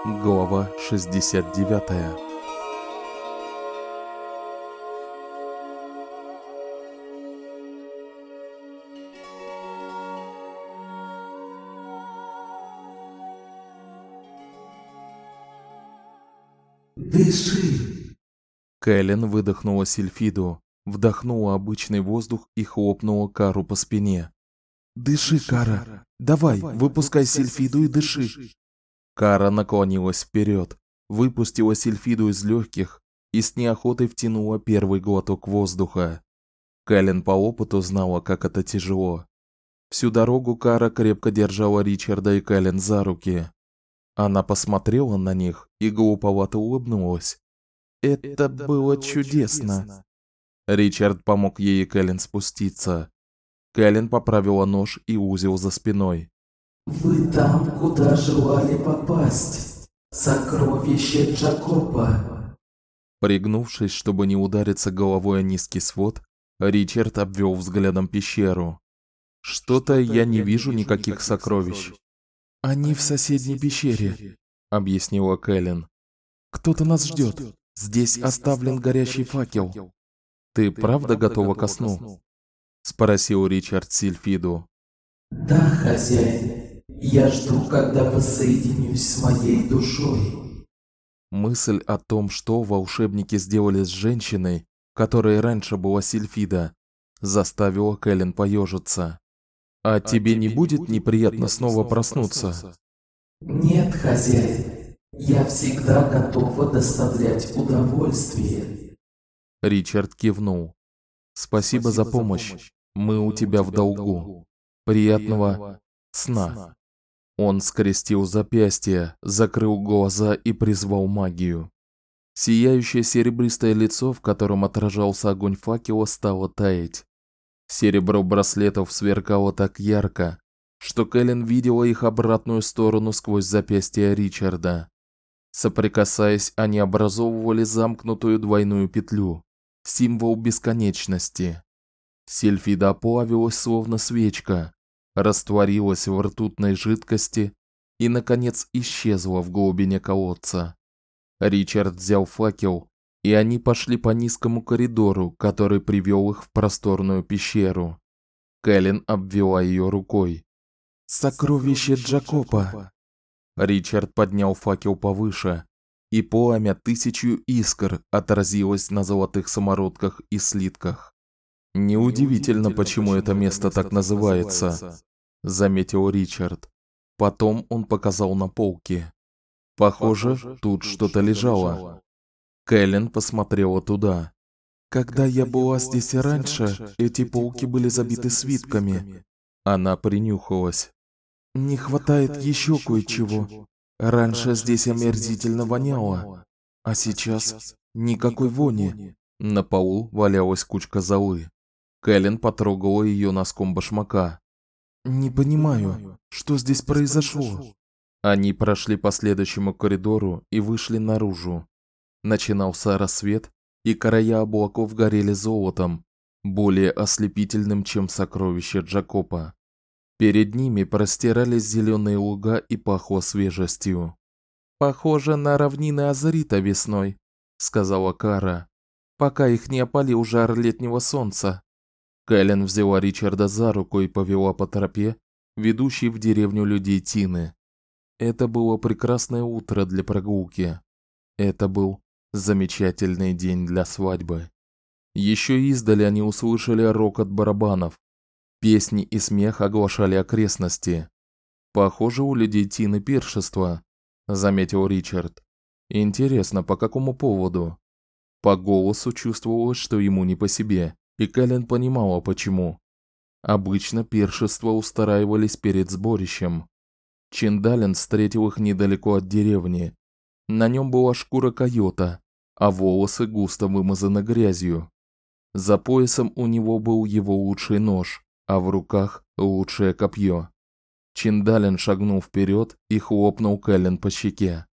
Глава 69. Дыши! Кэлен выдохнула Сильфиду, вдохнула обычный воздух и хлопнула Кару по спине. «Дыши, Кара! Давай, выпускай Сильфиду и дыши!» Кара наклонилась вперед, выпустила Сильфиду из легких и с неохотой втянула первый глоток воздуха. Кэлен по опыту знала, как это тяжело. Всю дорогу Кара крепко держала Ричарда и Кэлен за руки. Она посмотрела на них и глуповато улыбнулась. «Это было чудесно!» Ричард помог ей и Кэлен спуститься. Кэлен поправила нож и узел за спиной. Вы там, куда желали попасть. Сокровище Джакопа. Пригнувшись, чтобы не удариться головой о низкий свод, Ричард обвел взглядом пещеру. «Что-то я не вижу никаких сокровищ». «Они в соседней пещере», — объяснила Кэлен. «Кто-то нас ждет. Здесь оставлен горящий факел». «Ты правда готова ко сну?» — спросил Ричард Сильфиду. Да, хозяин. Я жду, когда воссоединюсь с моей душой. Мысль о том, что волшебники сделали с женщиной, которой раньше была Сильфида, заставила Кэлен поежиться. «А тебе не будет неприятно снова проснуться?» Нет, хозяин. Я всегда готова доставлять удовольствие. Ричард кивнул. «Спасибо за помощь. Мы у тебя в долгу. Приятного сна». Он скрестил запястья, закрыл глаза и призвал магию. Сияющее серебристое лицо, в котором отражался огонь факела, стало таять. Серебро браслетов сверкало так ярко, что Кэлен видела их обратную сторону сквозь запястья Ричарда. Соприкасаясь, они образовывали замкнутую двойную петлю, символ бесконечности. Сильфида оплавилась, словно свечка, растворилась в ртутной жидкости и, наконец, исчезла в глубине колодца. Ричард взял факел, и они пошли по низкому коридору, который привел их в просторную пещеру. Кэлен обвела ее рукой. «Сокровище Джакопа!» Ричард поднял факел повыше, и пламя тысячью искр отразилось на золотых самородках и слитках. «Неудивительно, почему это место так называется», — заметил Ричард. Потом он показал на полки. «Похоже, тут что-то лежало». Кэлен посмотрела туда. «Когда я была здесь раньше, эти полки были забиты свитками». Она принюхалась. «Не хватает еще кое-чего. Раньше здесь омерзительно воняло, а сейчас никакой вони». На полу валялась кучка золы. Кэлен потрогала ее носком башмака. «Не понимаю, что здесь произошло?» Они прошли по следующему коридору и вышли наружу. Начинался рассвет, и края облаков горели золотом, более ослепительным, чем сокровища Джакопа. Перед ними простирались зеленые луга и пахло свежестью. «Похоже на равнины Азрита весной», — сказала Кара, «пока их не опалил жар летнего солнца». Кэлен взяла Ричарда за руку и повела по тропе, ведущей в деревню людей Тины. Это было прекрасное утро для прогулки. Это был замечательный день для свадьбы. Еще издали они услышали рокот барабанов. Песни и смех оглашали окрестности. «Похоже, у людей Тины пиршество», — заметил Ричард. «Интересно, по какому поводу?» По голосу чувствовалось, что ему не по себе, и Кэлен понимала, почему. Обычно пиршества устраивались перед сборищем. Чиндалин встретил их недалеко от деревни. На нем была шкура койота, а волосы густо вымазаны грязью. За поясом у него был его лучший нож, а в руках лучшее копье. Чиндалин шагнул вперед и хлопнул Кэлен по щеке.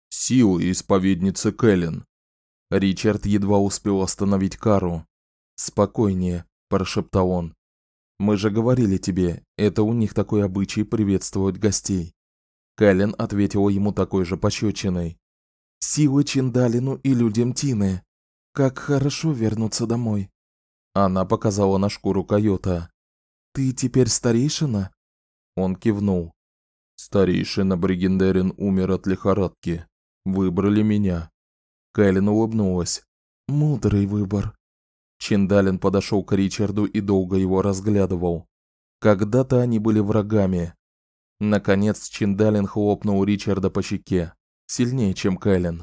«Силы исповедницы Кэлен!» Ричард едва успел остановить Кару. «Спокойнее», – прошептал он. «Мы же говорили тебе, это у них такой обычай приветствовать гостей». Кэлен ответила ему такой же пощечиной. «Силы Чиндалину и людям Тины. Как хорошо вернуться домой». Она показала на шкуру койота. «Ты теперь старейшина?» Он кивнул. «Старейшина Бригендерин умер от лихорадки. Выбрали меня». Кэлен улыбнулась. «Мудрый выбор». Чиндалин подошел к Ричарду и долго его разглядывал. Когда-то они были врагами. Наконец Чиндалин хлопнул Ричарда по щеке. Сильнее, чем Кэлен.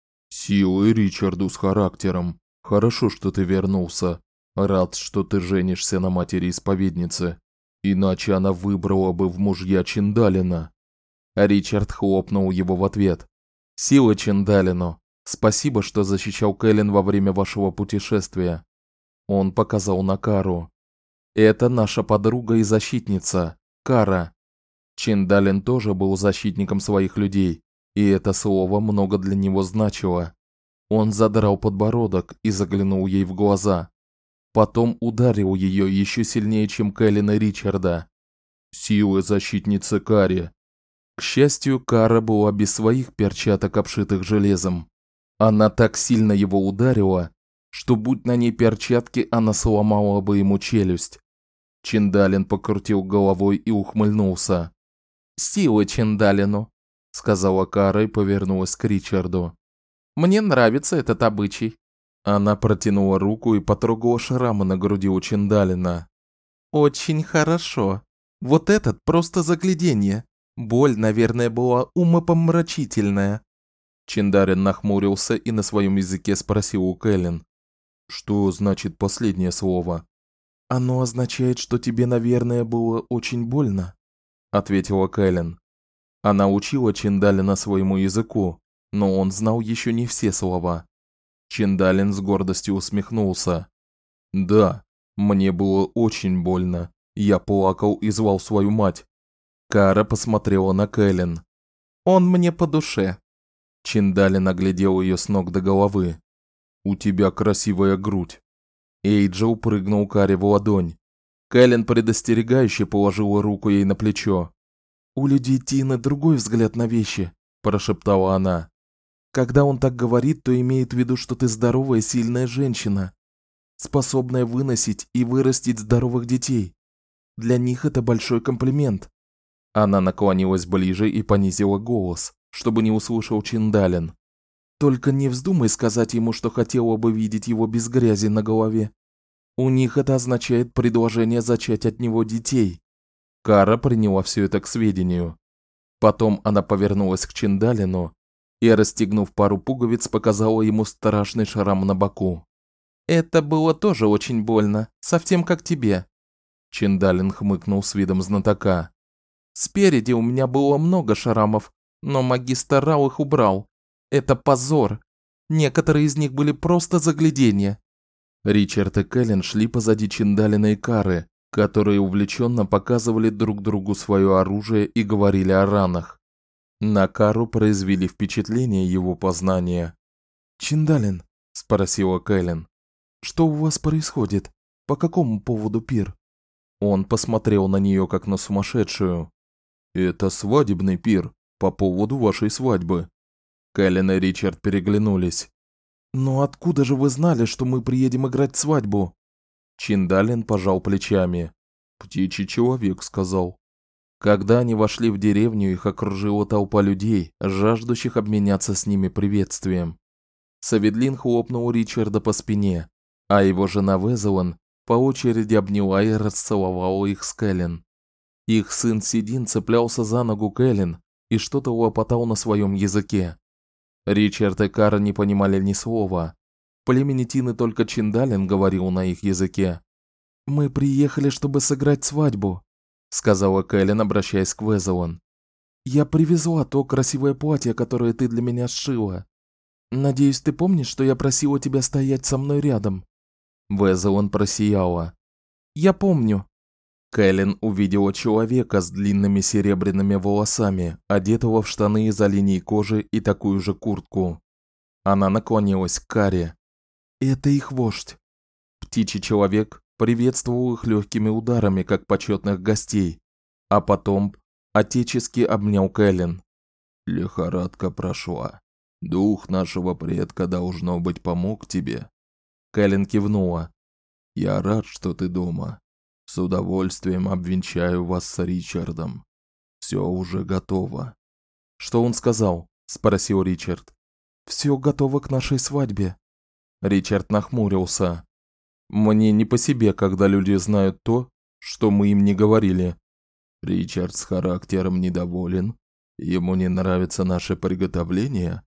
«Силы Ричарду с характером. Хорошо, что ты вернулся. Рад, что ты женишься на матери-исповеднице. Иначе она выбрала бы в мужья Чиндалина». Ричард хлопнул его в ответ. «Сила Чиндалину. Спасибо, что защищал Кэлен во время вашего путешествия». Он показал на Кару. «Это наша подруга и защитница, Кара». Чиндалин тоже был защитником своих людей, и это слово много для него значило. Он задрал подбородок и заглянул ей в глаза. Потом ударил ее еще сильнее, чем Кэлен и Ричарда. «Силы защитницы Кари». К счастью, Кара была без своих перчаток, обшитых железом. Она так сильно его ударила, что будь на ней перчатки, она сломала бы ему челюсть. Чиндалин покрутил головой и ухмыльнулся. «Сила Чиндалину», — сказала Кара и повернулась к Ричарду. «Мне нравится этот обычай». Она протянула руку и потрогала шрамы на груди у Чиндалина. «Очень хорошо. Вот этот просто загляденье. Боль, наверное, была умопомрачительная». Чиндалин нахмурился и на своем языке спросил у Кэлен. «Что значит последнее слово?» «Оно означает, что тебе, наверное, было очень больно», — ответила Кэлен. Она учила Чиндалина своему языку, но он знал еще не все слова. Чиндалин с гордостью усмехнулся. «Да, мне было очень больно. Я плакал и звал свою мать». Кара посмотрела на Кэлен. «Он мне по душе». Чиндалин оглядел ее с ног до головы. «У тебя красивая грудь». Эйджел прыгнул Каре в ладонь. Кэлен предостерегающе положила руку ей на плечо. «У людей Тины другой взгляд на вещи», – прошептала она. «Когда он так говорит, то имеет в виду, что ты здоровая, сильная женщина, способная выносить и вырастить здоровых детей. Для них это большой комплимент». Она наклонилась ближе и понизила голос, чтобы не услышал Чиндалин. «Только не вздумай сказать ему, что хотела бы видеть его без грязи на голове. У них это означает предложение зачать от него детей». Кара приняла все это к сведению. Потом она повернулась к Чиндалину и, расстегнув пару пуговиц, показала ему страшный шрам на боку. «Это было тоже очень больно, совсем как тебе». Чиндалин хмыкнул с видом знатока. «Спереди у меня было много шрамов, но магистр Рау их убрал. Это позор. Некоторые из них были просто загляденье». Ричард и Кэлен шли позади Чиндалина и Кары, которые увлеченно показывали друг другу свое оружие и говорили о ранах. На Кару произвели впечатление его познания. «Чиндалин», – спросила Кэлен, – «что у вас происходит? По какому поводу пир?» Он посмотрел на нее как на сумасшедшую. «Это свадебный пир, по поводу вашей свадьбы». Кэлен и Ричард переглянулись. «Но откуда же вы знали, что мы приедем играть свадьбу?» Чиндалин пожал плечами. «Птичий человек сказал». Когда они вошли в деревню, их окружила толпа людей, жаждущих обменяться с ними приветствием. Саведлин хлопнул Ричарда по спине, а его жена Везелан по очереди обняла и расцеловала их с Кэлен. Их сын Сидин цеплялся за ногу Кэлен и что-то лопотал на своем языке. Ричард и Кара не понимали ни слова. В племени Тины только Чиндалин говорил на их языке. «Мы приехали, чтобы сыграть свадьбу», – сказала Кэлен, обращаясь к Везелан. «Я привезла то красивое платье, которое ты для меня сшила. Надеюсь, ты помнишь, что я просила тебя стоять со мной рядом?» Везелан просияла. «Я помню». Кэлен увидела человека с длинными серебряными волосами, одетого в штаны из оленей кожи и такую же куртку. Она наклонилась к Каре. «Это их вождь». Птичий человек приветствовал их легкими ударами, как почетных гостей, а потом отечески обнял Кэлен. Лихорадка прошла. Дух нашего предка, должно быть, помог тебе. Кэлен кивнула. Я рад, что ты дома. С удовольствием обвенчаю вас с Ричардом. Все уже готово. Что он сказал? Спросил Ричард. Все готово к нашей свадьбе. Ричард нахмурился. Мне не по себе, когда люди знают то, что мы им не говорили. Ричард с характером недоволен. Ему не нравится наше приготовление?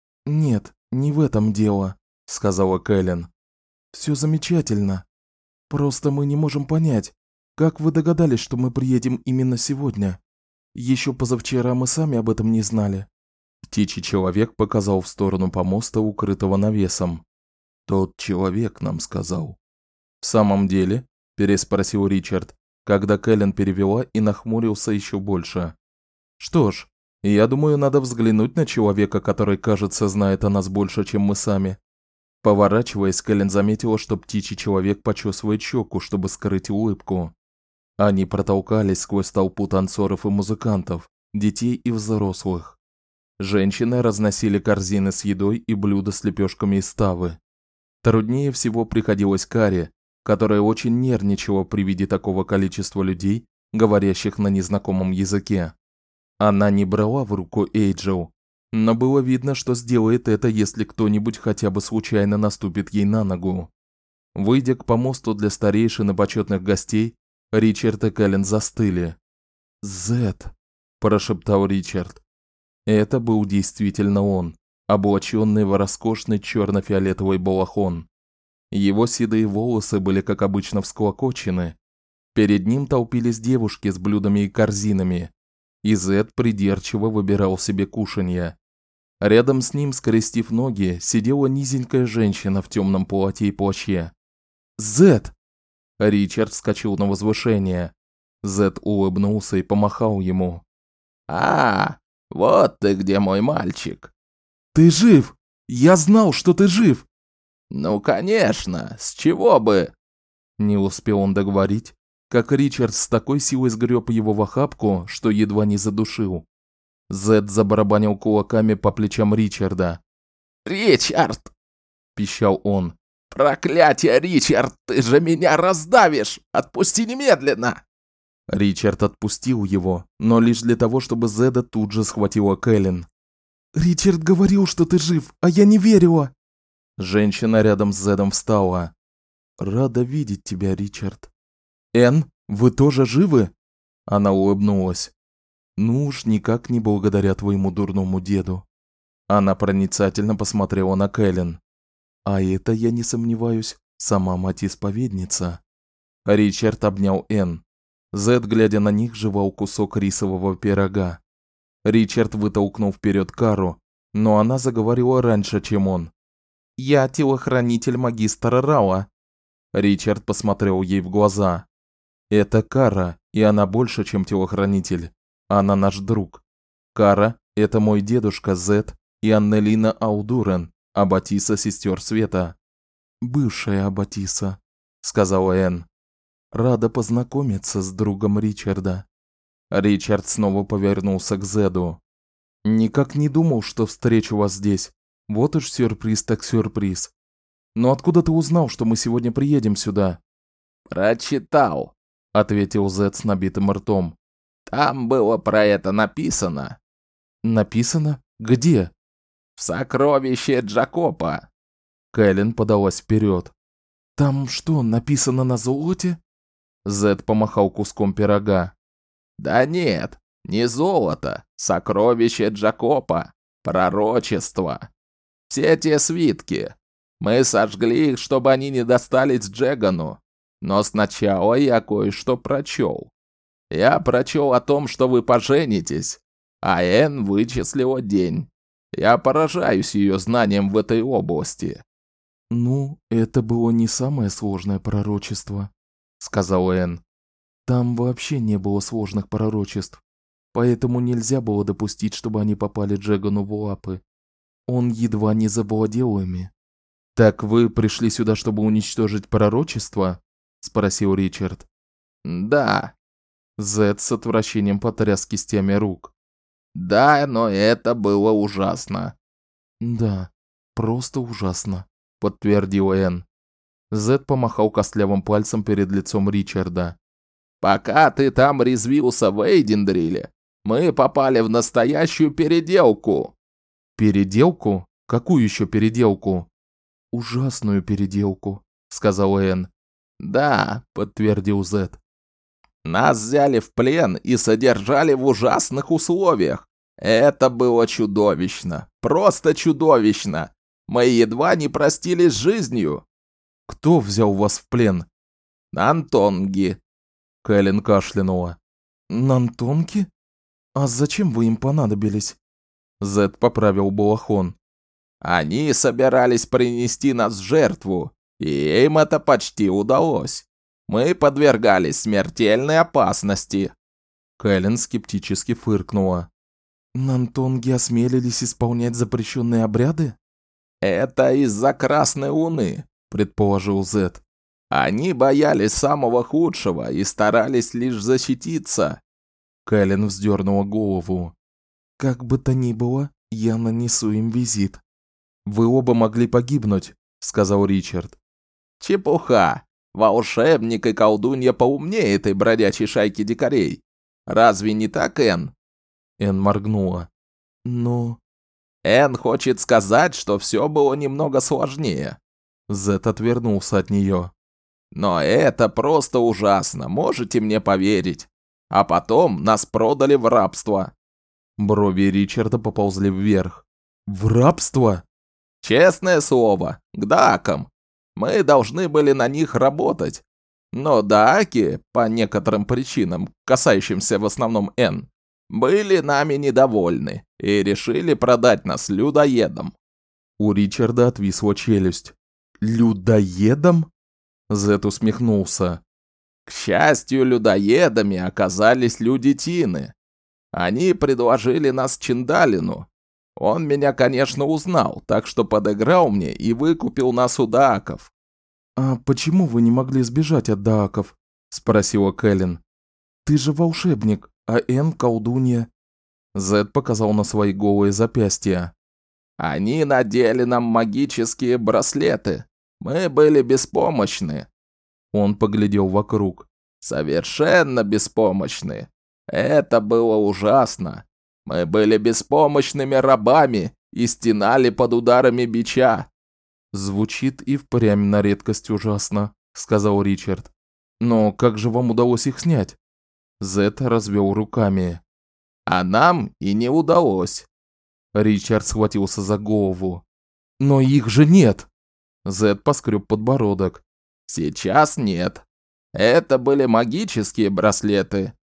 Нет, не в этом дело, сказала Кэлен. Все замечательно. Просто мы не можем понять, как вы догадались, что мы приедем именно сегодня. Еще позавчера мы сами об этом не знали. Птичий человек показал в сторону помоста, укрытого навесом. Тот человек нам сказал. В самом деле? Переспросил Ричард, когда Кэлен перевела и нахмурился еще больше. Что ж, я думаю, надо взглянуть на человека, который, кажется, знает о нас больше, чем мы сами. Поворачиваясь, Кэлен заметила, что птичий человек почесывает щеку, чтобы скрыть улыбку. Они протолкались сквозь толпу танцоров и музыкантов, детей и взрослых. Женщины разносили корзины с едой и блюда с лепешками из тавы. Труднее всего приходилось Каре, которая очень нервничала при виде такого количества людей, говорящих на незнакомом языке. Она не брала в руку Эйджел, но было видно, что сделает это, если кто-нибудь хотя бы случайно наступит ей на ногу. Выйдя к помосту для старейшин и почетных гостей, Ричард и Кэлен застыли. «Зет», – прошептал Ричард. Это был действительно он, облаченный в роскошный черно-фиолетовый балахон. Его седые волосы были, как обычно, всклокочены. Перед ним толпились девушки с блюдами и корзинами, и Зет придирчиво выбирал себе кушанья. Рядом с ним, скрестив ноги, сидела низенькая женщина в темном платье и плаще. «Зет!» Ричард вскочил на возвышение. Зет улыбнулся и помахал ему. Вот ты где, мой мальчик!» «Ты жив! Я знал, что ты жив!» «Ну, конечно! С чего бы?» Не успел он договорить, как Ричард с такой силой сгреб его в охапку, что едва не задушил. Зет забарабанил кулаками по плечам Ричарда. «Ричард!» – пищал он. «Проклятие, Ричард! Ты же меня раздавишь! Отпусти немедленно!» Ричард отпустил его, но лишь для того, чтобы Зеда тут же схватила Кэлен. «Ричард говорил, что ты жив, а я не верила!» Женщина рядом с Зедом встала. «Рада видеть тебя, Ричард». «Энн, вы тоже живы?» Она улыбнулась. «Ну уж никак не благодаря твоему дурному деду». Она проницательно посмотрела на Кэлен. «А это, я не сомневаюсь, сама мать-исповедница». Ричард обнял Энн. Зед, глядя на них, жевал кусок рисового пирога. Ричард вытолкнул вперед Кару, но она заговорила раньше, чем он. «Я телохранитель магистра Рауа». Ричард посмотрел ей в глаза. «Это Кара, и она больше, чем телохранитель. Она наш друг. Кара – это мой дедушка Зед и Аннелина Аудурен, аббатиса сестер Света». «Бывшая аббатиса», – сказала Энн. «Рада познакомиться с другом Ричарда». Ричард снова повернулся к Зеду. «Никак не думал, что встречу вас здесь. Вот уж сюрприз так сюрприз. Но откуда ты узнал, что мы сегодня приедем сюда?» «Прочитал», – ответил Зед с набитым ртом. «Там было про это написано». «Написано? Где?» «В сокровище Джакопа». Кэлен подалась вперед. «Там что, написано на золоте?» Зед помахал куском пирога. «Да нет, не золото, сокровище Джакопа, пророчество. Все те свитки. Мы сожгли их, чтобы они не достались Джегану. Но сначала я кое-что прочел. Я прочел о том, что вы поженитесь, а Энн вычислила день. Я поражаюсь ее знанием в этой области». «Ну, это было не самое сложное пророчество», — сказал Энн. «Там вообще не было сложных пророчеств, поэтому нельзя было допустить, чтобы они попали Джегану в лапы. Он едва не завладел ими». «Так вы пришли сюда, чтобы уничтожить пророчество?» — спросил Ричард. «Да». Зед с отвращением потряс кистями рук. Да, но это было ужасно. Да, просто ужасно, подтвердила Энн. Зед помахал костлявым пальцем перед лицом Ричарда. Пока ты там резвился в Эйдендриле, мы попали в настоящую переделку. Переделку? Какую еще переделку? Ужасную переделку, сказала Энн. Да, подтвердил Зед. Нас взяли в плен и содержали в ужасных условиях. Это было чудовищно, просто чудовищно. Мы едва не простились с жизнью. Кто взял вас в плен? Нантонги. Кэлен кашлянула. Нантонги? А зачем вы им понадобились? Зед поправил балахон. Они собирались принести нас в жертву, и им это почти удалось. Мы подвергались смертельной опасности. Кэлен скептически фыркнула. Нантонги осмелились исполнять запрещенные обряды? Это из-за Красной Луны, предположил Зед. Они боялись самого худшего и старались лишь защититься. Кэлен вздернула голову. Как бы то ни было, я нанесу им визит. Вы оба могли погибнуть, сказал Ричард. Чепуха. Волшебник и колдунья поумнее этой бродячей шайки дикарей. Разве не так, Энн? Энн моргнула. Но... Энн хочет сказать, что все было немного сложнее. Зед отвернулся от нее. Но это просто ужасно, можете мне поверить. А потом нас продали в рабство. Брови Ричарда поползли вверх. В рабство? Честное слово, к даакам. Мы должны были на них работать. Но дааки, по некоторым причинам, касающимся в основном Энн, были нами недовольны и решили продать нас людоедам. У Ричарда отвисла челюсть. Людоедам? Зед усмехнулся. К счастью, людоедами оказались люди Тины. Они предложили нас Чиндалину. Он меня, конечно, узнал, так что подыграл мне и выкупил нас у дааков. «А почему вы не могли сбежать от дааков?» – спросила Кэлен. «Ты же волшебник, а Энн – колдунья». Зед показал на свои голые запястья. «Они надели нам магические браслеты. Мы были беспомощны». Он поглядел вокруг. «Совершенно беспомощны. Это было ужасно. Мы были беспомощными рабами и стенали под ударами бича». «Звучит и впрямь на редкость ужасно», — сказал Ричард. «Но как же вам удалось их снять?» Зед развел руками. «А нам и не удалось». Ричард схватился за голову. «Но их же нет!» Зед поскреб подбородок. «Сейчас нет. Это были магические браслеты.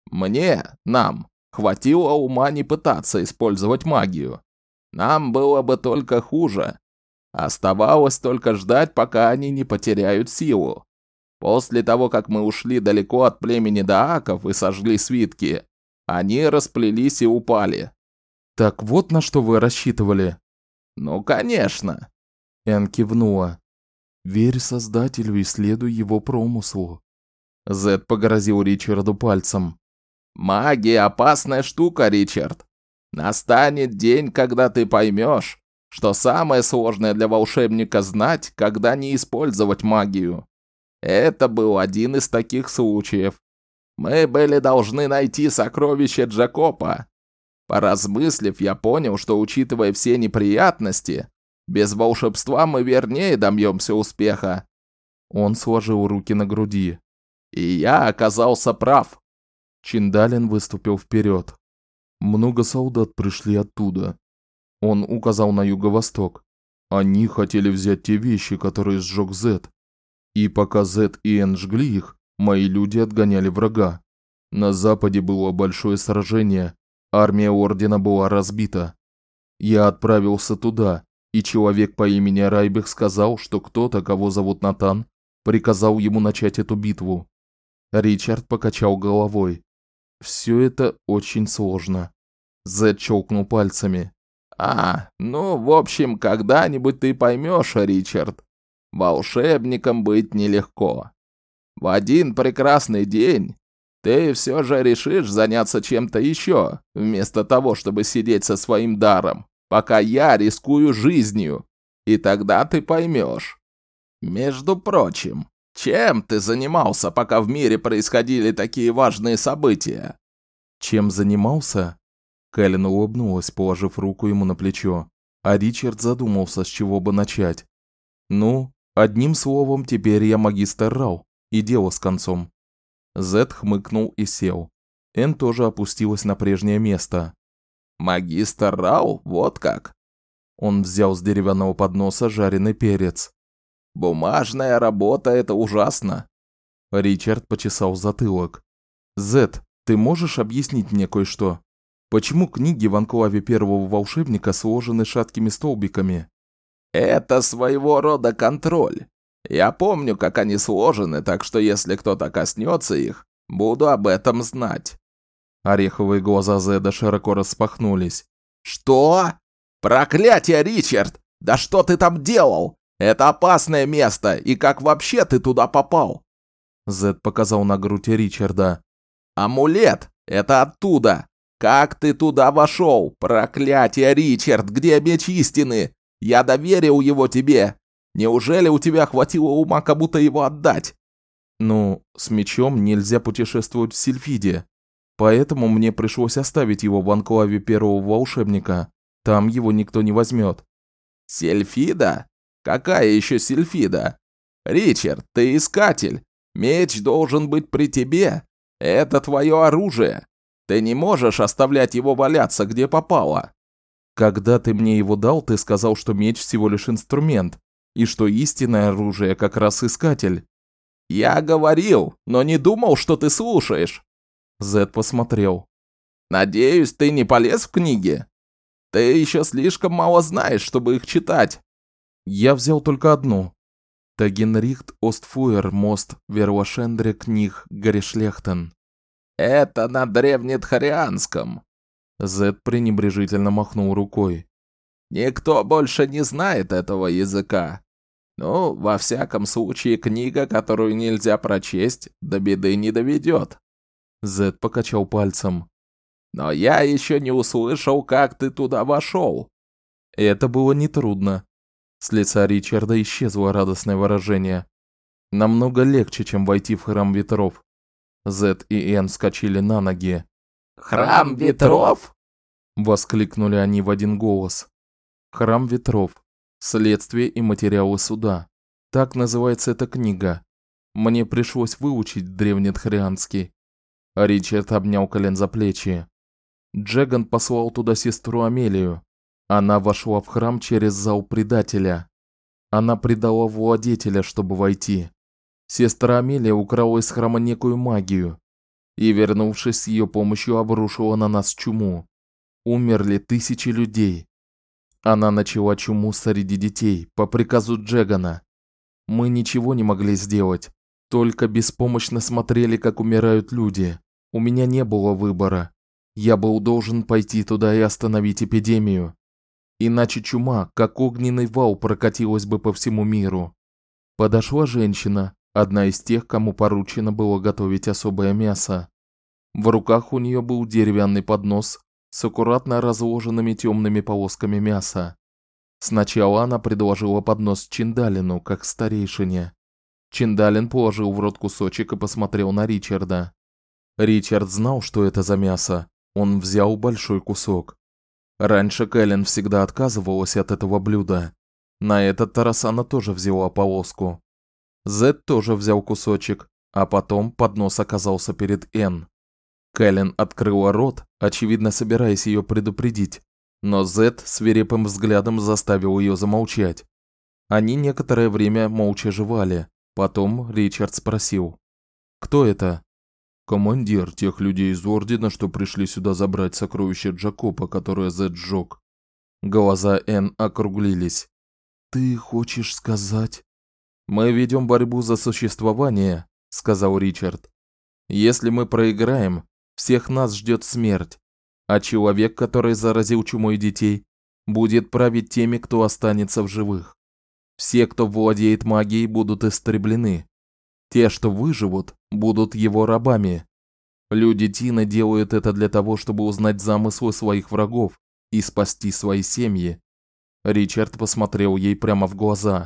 Нам хватило ума не пытаться использовать магию. Нам было бы только хуже. Оставалось только ждать, пока они не потеряют силу. После того, как мы ушли далеко от племени дааков и сожгли свитки, они расплелись и упали». «Так вот на что вы рассчитывали?» «Ну, конечно». Энн кивнула. «Верь Создателю и следуй его промыслу». Зед погрозил Ричарду пальцем. «Магия – опасная штука, Ричард. Настанет день, когда ты поймешь, что самое сложное для волшебника знать, когда не использовать магию. Это был один из таких случаев. Мы были должны найти сокровище Джакопа. Поразмыслив, я понял, что, учитывая все неприятности, без волшебства мы вернее добьемся успеха». Он сложил руки на груди. «И я оказался прав». Чиндалин выступил вперед. «Много солдат пришли оттуда». Он указал на юго-восток. «Они хотели взять те вещи, которые сжег Зед. И пока Зед и Энн жгли их, мои люди отгоняли врага. На западе было большое сражение, армия Ордена была разбита. Я отправился туда, и человек по имени Райбек сказал, что кто-то, кого зовут Натан, приказал ему начать эту битву». Ричард покачал головой. «Все это очень сложно». Зед щелкнул пальцами. Ну, в общем, когда-нибудь ты поймешь, Ричард. Волшебником быть нелегко. В один прекрасный день Ты все же решишь заняться чем-то еще, вместо того, чтобы сидеть со своим даром, пока я рискую жизнью. И тогда ты поймешь. Между прочим, чем ты занимался, пока в мире происходили такие важные события? Чем занимался? Кэлен улыбнулась, положив руку ему на плечо, а Ричард задумался, с чего бы начать. Ну, одним словом, теперь я магистр Рау, и дело с концом. Зед хмыкнул и сел. Энн тоже опустилась на прежнее место. Магистр Рау? Вот как? Он взял с деревянного подноса жареный перец. Бумажная работа – это ужасно. Ричард почесал затылок. Зед, ты можешь объяснить мне кое-что? Почему книги в анклаве первого волшебника сложены шаткими столбиками? Это своего рода контроль. Я помню, как они сложены, так что если кто-то коснется их, буду об этом знать. Ореховые глаза Зеда широко распахнулись. Что? Проклятие, Ричард! Да что ты там делал? Это опасное место, и как вообще ты туда попал? Зед показал на грудь Ричарда. Амулет! Это оттуда! Как ты туда вошел? Проклятие, Ричард, где меч истины? Я доверил его тебе. Неужели у тебя хватило ума кому-то его отдать? Ну, с мечом нельзя путешествовать в Сильфиде. Поэтому мне пришлось оставить его в анклаве первого волшебника. Там его никто не возьмет. Сильфида? Какая еще Сильфида? Ричард, ты искатель. Меч должен быть при тебе. Это твое оружие. Ты не можешь оставлять его валяться, где попало. Когда ты мне его дал, ты сказал, что меч всего лишь инструмент, и что истинное оружие как раз искатель. Я говорил, но не думал, что ты слушаешь. Зед посмотрел. Надеюсь, ты не полез в книги? Ты еще слишком мало знаешь, чтобы их читать. Я взял только одну. Тагенрихт Остфуэр мост Верлашендре книг Гаришлехтен. Это на древнетхарианском. Зед пренебрежительно махнул рукой. Никто больше не знает этого языка. Ну, во всяком случае, книга, которую нельзя прочесть, до беды не доведет. Зед покачал пальцем. Но я еще не услышал, как ты туда вошел. Это было нетрудно. С лица Ричарда исчезло радостное выражение. Намного легче, чем войти в храм ветров. Зед и Энн вскочили на ноги. «Храм ветров?» – воскликнули они в один голос. «Храм ветров. Следствие и материалы суда. Так называется эта книга. Мне пришлось выучить древнетхарианский». Ричард обнял Кэлен за плечи. Джеган послал туда сестру Амелию. Она вошла в храм через зал предателя. Она предала владетеля, чтобы войти. Сестра Амелия украла из храма некую магию и, вернувшись с ее помощью, обрушила на нас чуму. Умерли тысячи людей. Она начала чуму среди детей по приказу Джегана. Мы ничего не могли сделать, только беспомощно смотрели, как умирают люди. У меня не было выбора. Я был должен пойти туда и остановить эпидемию. Иначе чума, как огненный вал, прокатилась бы по всему миру. Подошла женщина, одна из тех, кому поручено было готовить особое мясо. В руках у нее был деревянный поднос с аккуратно разложенными темными полосками мяса. Сначала она предложила поднос Чиндалину, как старейшине. Чиндалин положил в рот кусочек и посмотрел на Ричарда. Ричард знал, что это за мясо. Он взял большой кусок. Раньше Кэлен всегда отказывалась от этого блюда. На этот раз она тоже взяла полоску. Зед тоже взял кусочек, а потом поднос оказался перед Энн. Кэлен открыла рот, очевидно собираясь ее предупредить, но Зед свирепым взглядом заставил ее замолчать. Они некоторое время молча жевали. Потом Ричард спросил: «Кто это?» «Командир тех людей из Ордена, что пришли сюда забрать сокровище Джакопа, которое Зед сжег». Глаза Энн округлились. «Ты хочешь сказать?» «Мы ведем борьбу за существование», — сказал Ричард. «Если мы проиграем, всех нас ждет смерть, а человек, который заразил чумой детей, будет править теми, кто останется в живых. Все, кто владеет магией, будут истреблены. Те, что выживут, будут его рабами. Люди Тины делают это для того, чтобы узнать замыслы своих врагов и спасти свои семьи. Ричард посмотрел ей прямо в глаза.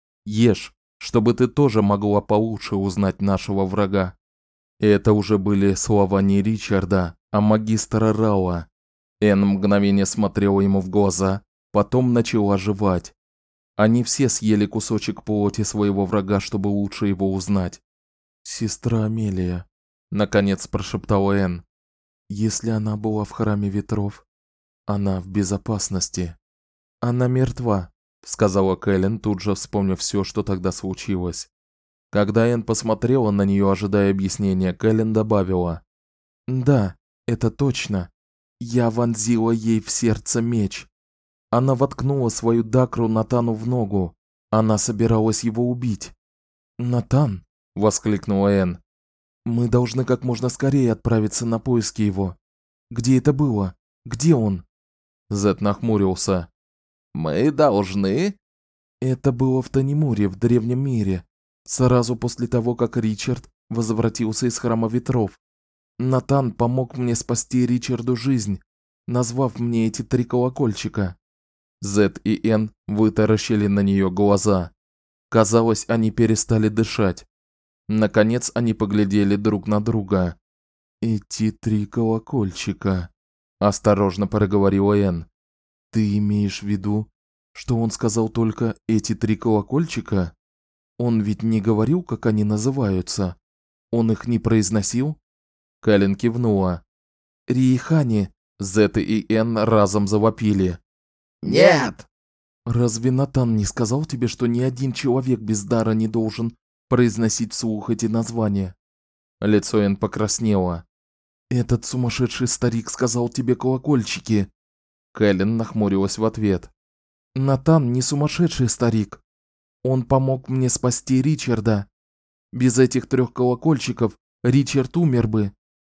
Ешь, чтобы ты тоже могла получше узнать нашего врага. Это уже были слова не Ричарда, а магистра Рауа. Энн мгновение смотрела ему в глаза, потом начала жевать. Они все съели кусочек плоти своего врага, чтобы лучше его узнать. «Сестра Амелия», – наконец прошептала Энн. «Если она была в храме ветров, она в безопасности». «Она мертва», – сказала Кэлен, тут же вспомнив все, что тогда случилось. Когда Энн посмотрела на нее, ожидая объяснения, Кэлен добавила: «Да, это точно. Я вонзила ей в сердце меч. Она воткнула свою дакру Натану в ногу. Она собиралась его убить». «Натан!» – воскликнула Энн. «Мы должны как можно скорее отправиться на поиски его. Где это было? Где он?» Зет нахмурился. «Мы должны?» «Это было в Танимуре, в древнем мире, сразу после того, как Ричард возвратился из Храма Ветров. Натан помог мне спасти Ричарду жизнь, назвав мне эти 3 колокольчика». Зет и Энн вытаращили на нее глаза. Казалось, они перестали дышать. Наконец они поглядели друг на друга. «Эти 3 колокольчика», – осторожно проговорила Энн. «Ты имеешь в виду, что он сказал только эти 3 колокольчика? Он ведь не говорил, как они называются? Он их не произносил?» Кэлен кивнула. «Риихани», – Зет и Энн разом завопили. «Нет!» «Разве Натан не сказал тебе, что ни один человек без дара не должен произносить вслух эти названия?» Лицо Энн покраснело. «Этот сумасшедший старик сказал тебе колокольчики». Кэлен нахмурилась в ответ. «Натан не сумасшедший старик. Он помог мне спасти Ричарда. Без этих 3 колокольчиков Ричард умер бы.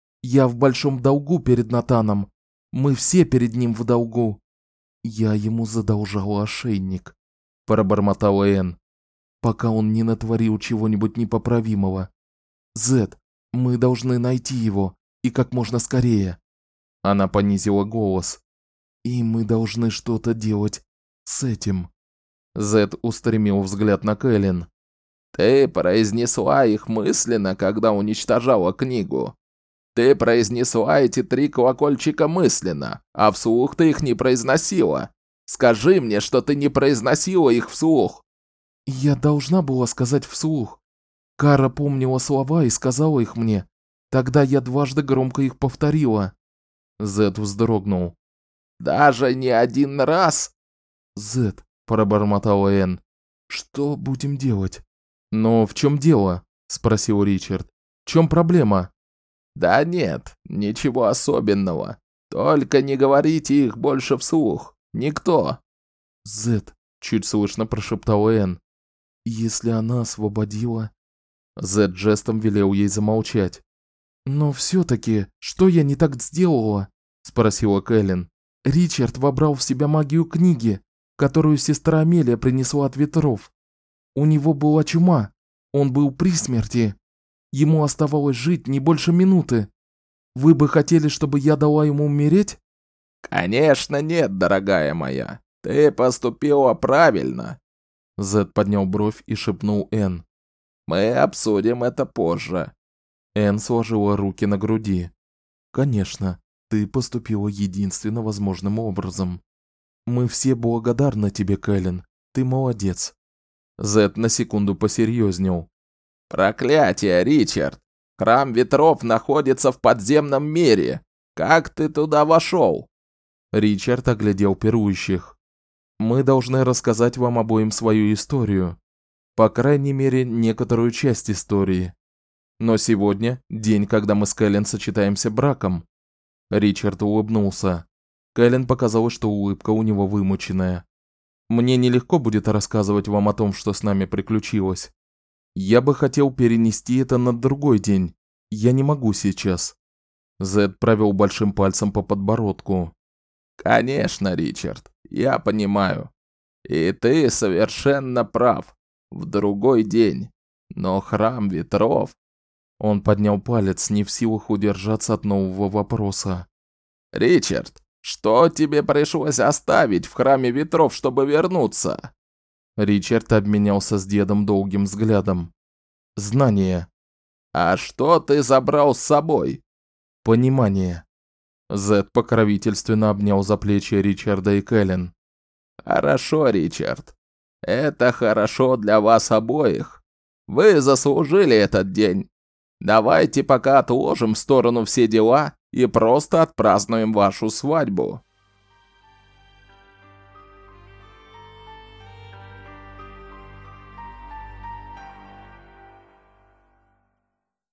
Я в большом долгу перед Натаном. Мы все перед ним в долгу. Я ему задолжала ошейник», – пробормотала Энн, «пока он не натворил чего-нибудь непоправимого. Зет, мы должны найти его, и как можно скорее». Она понизила голос. «И мы должны что-то делать с этим». Зет устремил взгляд на Кэлен. «Ты произнесла их мысленно, когда уничтожала книгу. Ты произнесла эти 3 колокольчика мысленно, а вслух ты их не произносила. Скажи мне, что ты не произносила их вслух». «Я должна была сказать вслух. Кара помнила слова и сказала их мне. Тогда я дважды громко их повторила». Зет вздрогнул. «Даже не 1 раз?» «Зет», – пробормотала Энн, – «что будем делать?» «Но в чем дело?» – спросил Ричард. «В чем проблема?» «Да нет, ничего особенного. Только не говорите их больше вслух. Никто». «Зет», – чуть слышно прошептала Энн, – «если она освободила...» Зет жестом велел ей замолчать. «Но все-таки, что я не так сделала?» – спросила Кэлен. «Ричард вобрал в себя магию книги, которую сестра Амелия принесла от ветров. У него была чума, он был при смерти. Ему оставалось жить не больше минуты. Вы бы хотели, чтобы я дала ему умереть?» «Конечно нет, дорогая моя. Ты поступила правильно». Зет поднял бровь и шепнул Энн. «Мы обсудим это позже». Энн сложила руки на груди. «Конечно, ты поступила единственно возможным образом. Мы все благодарны тебе, Кэлен. Ты молодец». Зет на секунду посерьезнел. «Проклятие, Ричард! Храм ветров находится в подземном мире. Как ты туда вошел?» Ричард оглядел пирующих. «Мы должны рассказать вам обоим свою историю. По крайней мере, некоторую часть истории. Но сегодня день, когда мы с Кэлен сочетаемся браком». Ричард улыбнулся. Кэлен показалось, что улыбка у него вымученная. «Мне нелегко будет рассказывать вам о том, что с нами приключилось. Я бы хотел перенести это на другой день. Я не могу сейчас». Зед провел большим пальцем по подбородку. «Конечно, Ричард, я понимаю. И ты совершенно прав. В другой день. Но храм ветров...» Он поднял палец, не в силах удержаться от нового вопроса. «Ричард, что тебе пришлось оставить в Храме Ветров, чтобы вернуться?» Ричард обменялся с дедом долгим взглядом. Знание. «А что ты забрал с собой?» Понимание. Зед покровительственно обнял за плечи Ричарда и Кэлен. «Хорошо, Ричард. Это хорошо для вас обоих. Вы заслужили этот день. Давайте пока отложим в сторону все дела и просто отпразднуем вашу свадьбу».